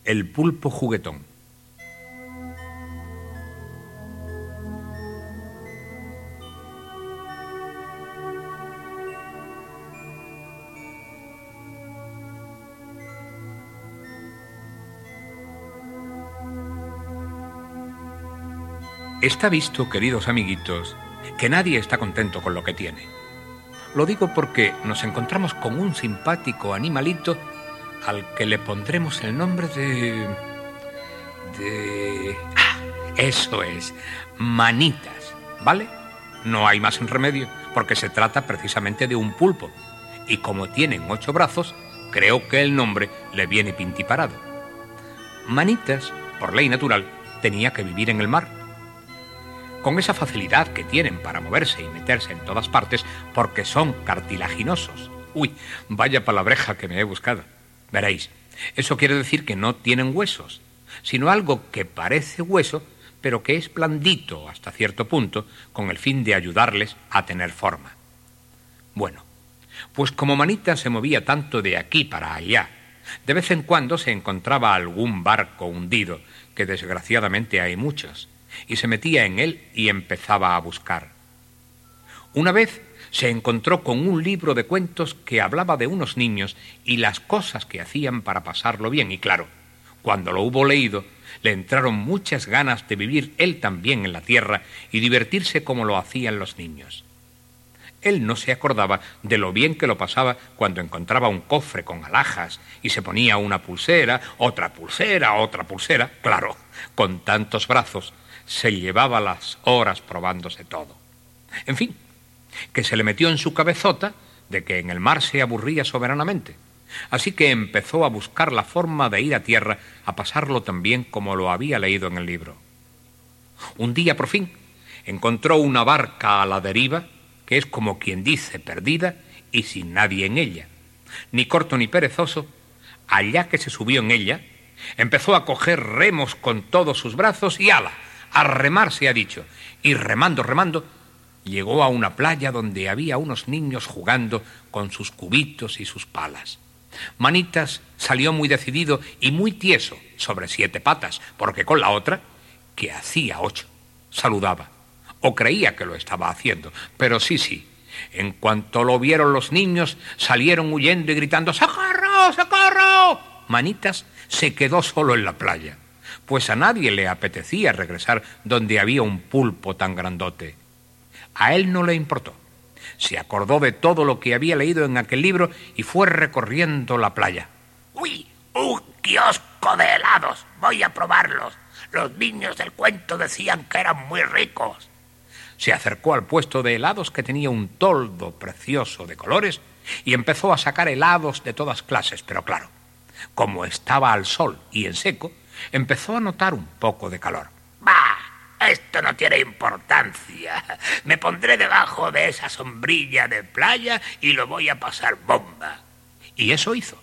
El pulpo juguetón. Está visto, queridos amiguitos, que nadie está contento con lo que tiene. Lo digo porque nos encontramos con un simpático animalito al que le pondremos el nombre eso es, Manitas, ¿vale? No hay más en remedio, porque se trata precisamente de un pulpo. Y como tienen 8 brazos, creo que el nombre le viene pintiparado. Manitas, por ley natural, tenía que vivir en el mar. Con esa facilidad que tienen para moverse y meterse en todas partes, porque son cartilaginosos. Uy, vaya palabreja que me he buscado. Veréis, eso quiere decir que no tienen huesos, sino algo que parece hueso, pero que es blandito hasta cierto punto, con el fin de ayudarles a tener forma. Bueno, pues como Manitas se movía tanto de aquí para allá, de vez en cuando se encontraba algún barco hundido, que desgraciadamente hay muchos, y se metía en él y empezaba a buscar. Una vez se encontró con un libro de cuentos que hablaba de unos niños y las cosas que hacían para pasarlo bien, y claro, cuando lo hubo leído, le entraron muchas ganas de vivir él también en la tierra y divertirse como lo hacían los niños. Él no se acordaba de lo bien que lo pasaba cuando encontraba un cofre con alhajas y se ponía una pulsera, otra pulsera, otra pulsera. Claro, con tantos brazos se llevaba las horas probándose todo. En fin, que se le metió en su cabezota de que en el mar se aburría soberanamente. Así que empezó a buscar la forma de ir a tierra a pasarlo tan bien como lo había leído en el libro. Un día, por fin, encontró una barca a la deriva, que es como quien dice perdida y sin nadie en ella. Ni corto ni perezoso, allá que se subió en ella, empezó a coger remos con todos sus brazos y ¡ala! A remar se ha dicho, y remando, llegó a una playa donde había unos niños jugando con sus cubitos y sus palas. Manitas salió muy decidido y muy tieso sobre 7 patas, porque con la otra, que hacía 8, saludaba, o creía que lo estaba haciendo, pero sí, en cuanto lo vieron los niños, salieron huyendo y gritando ¡socorro, socorro! Manitas se quedó solo en la playa, pues a nadie le apetecía regresar donde había un pulpo tan grandote. A él no le importó. Se acordó de todo lo que había leído en aquel libro y fue recorriendo la playa. ¡Uy! ¡Un kiosco de helados! Voy a probarlos. Los niños del cuento decían que eran muy ricos. Se acercó al puesto de helados que tenía un toldo precioso de colores y empezó a sacar helados de todas clases, pero claro, como estaba al sol y en seco, empezó a notar un poco de calor. ¡Bah! Esto no tiene importancia. Me pondré debajo de esa sombrilla de playa y lo voy a pasar bomba. Y eso hizo.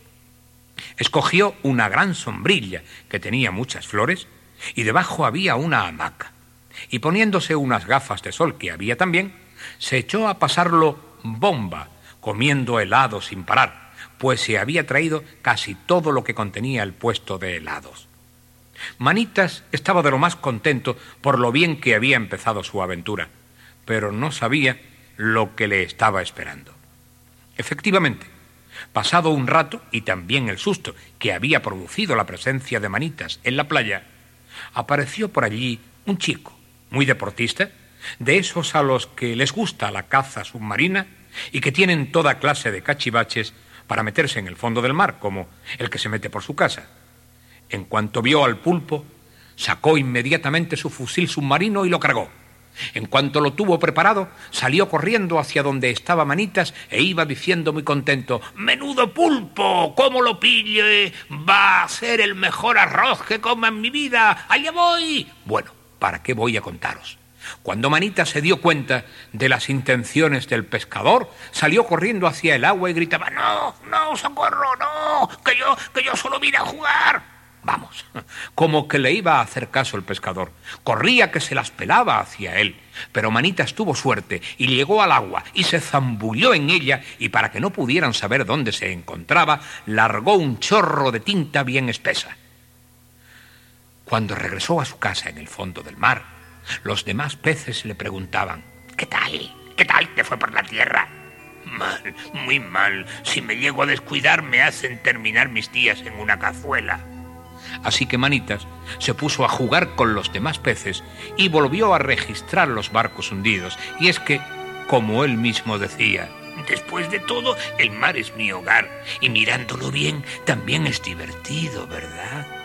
Escogió una gran sombrilla que tenía muchas flores y debajo había una hamaca. Y poniéndose unas gafas de sol que había también, se echó a pasarlo bomba, comiendo helado sin parar, pues se había traído casi todo lo que contenía el puesto de helados. Manitas estaba de lo más contento por lo bien que había empezado su aventura, pero no sabía lo que le estaba esperando. Efectivamente, pasado un rato y también el susto que había producido la presencia de Manitas en la playa, apareció por allí un chico, muy deportista, de esos a los que les gusta la caza submarina y que tienen toda clase de cachivaches para meterse en el fondo del mar, como el que se mete por su casa. En cuanto vio al pulpo, sacó inmediatamente su fusil submarino y lo cargó. En cuanto lo tuvo preparado, salió corriendo hacia donde estaba Manitas e iba diciendo muy contento: ¡Menudo pulpo! ¿Cómo lo pille? ¡Va a ser el mejor arroz que coma en mi vida! ¡Allá voy! Bueno, ¿para qué voy a contaros? Cuando Manitas se dio cuenta de las intenciones del pescador, salió corriendo hacia el agua y gritaba: ¡No, no, socorro, no! ¡Que yo solo vine a jugar! Vamos, como que le iba a hacer caso el pescador. Corría que se las pelaba hacia él, pero Manitas tuvo suerte y llegó al agua y se zambulló en ella y para que no pudieran saber dónde se encontraba, largó un chorro de tinta bien espesa. Cuando regresó a su casa en el fondo del mar, los demás peces le preguntaban: ¿Qué tal? ¿Qué tal te fue por la tierra? Mal, muy mal. Si me llego a descuidar, me hacen terminar mis días en una cazuela. Así que Manitas se puso a jugar con los demás peces y volvió a registrar los barcos hundidos. Y es que, como él mismo decía, después de todo, el mar es mi hogar y mirándolo bien también es divertido, ¿verdad?